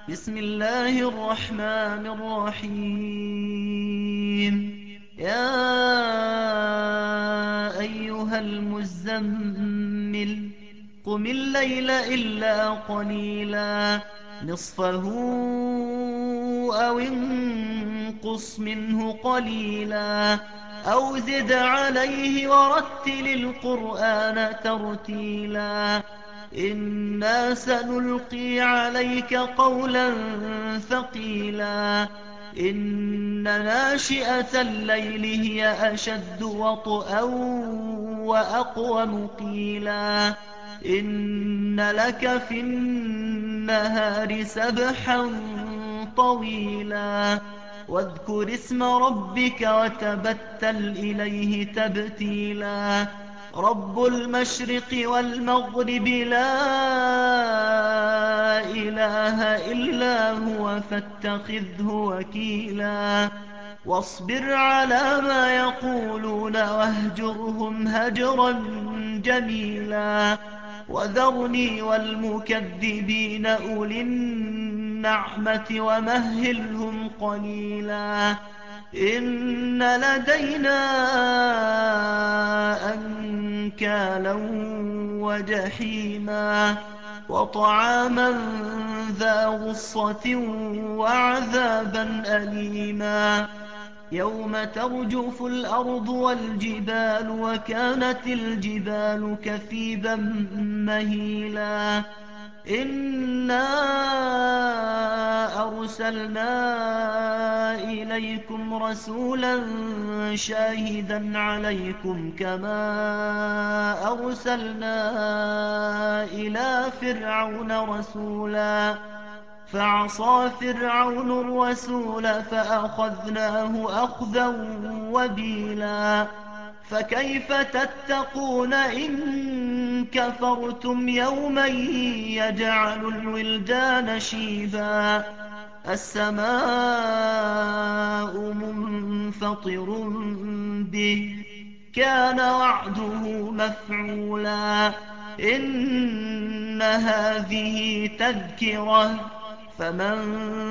بسم الله الرحمن الرحيم. يا أيها المزمل، قم الليل إلا قليلا، نصفه أو انقص منه قليلا، أو زد عليه ورتل القرآن ترتيلا. إنا سنلقي عليك قولا ثقيلا. إن ناشئة الليل هي أشد وطئا وأقوم قيلا. إن لك في النهار سبحا طويلا. واذكر اسم ربك وتبتل إليه تبتيلا. رب المشرق والمغرب لا إله إلا هو فاتخذه وكيلا. واصبر على ما يقولون واهجرهم هجرا جميلا. وذرني والمكذبين أولي النعمة ومهلهم قليلا. إن لدينا أنكالا وجحيما وطعاما ذا غصة وعذابا أليما. يوم ترجف الأرض والجبال وكانت الجبال كثيبا مهيلا. إنا أرسلنا إليكم رسولا شاهدا عليكم كما أرسلنا إلى فرعون رسولا. فعصى فرعون الرسول فأخذناه أخذا وبيلا. فكيف تتقون إن كفرتم يوما يجعل الولدان شيبا. السماء منفطر به كان وعده مفعولا. إن هذه تذكرة فمن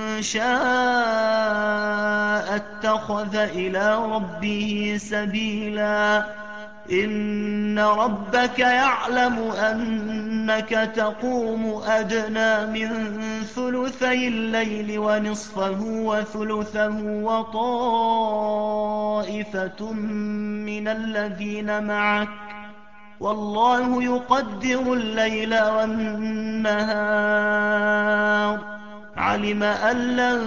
شاء اتخذ إلى ربه سبيلا. إن ربك يعلم أنك تقوم أدنى من ثلثي الليل ونصفه وثلثه وطائفة من الذين معك، والله يقدر الليل والنهار. علم أن لن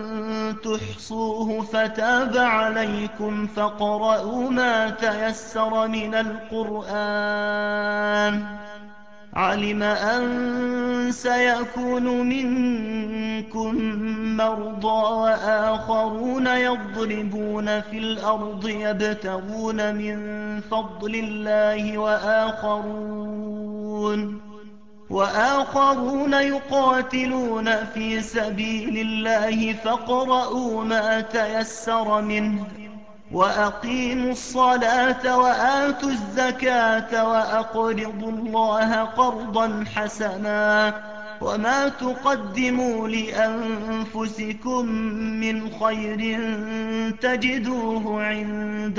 تحصوه فتاب عليكم فاقرؤوا ما تيسر من القرآن. علم أن سيكون منكم مرضى وآخرون يضربون في الأرض يبتغون من فضل الله وآخرون يقاتلون في سبيل الله فاقرؤوا ما تيسر منه. وأقيموا الصلاة وآتوا الزكاة وأقرضوا الله قرضا حسنا. وما تقدموا لأنفسكم من خير تجدوه عند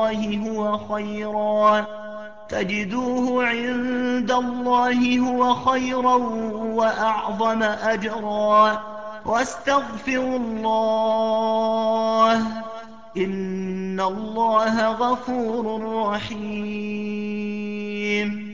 الله هو خيرا وأعظم أجرا. واستغفروا الله إن الله غفور رحيم.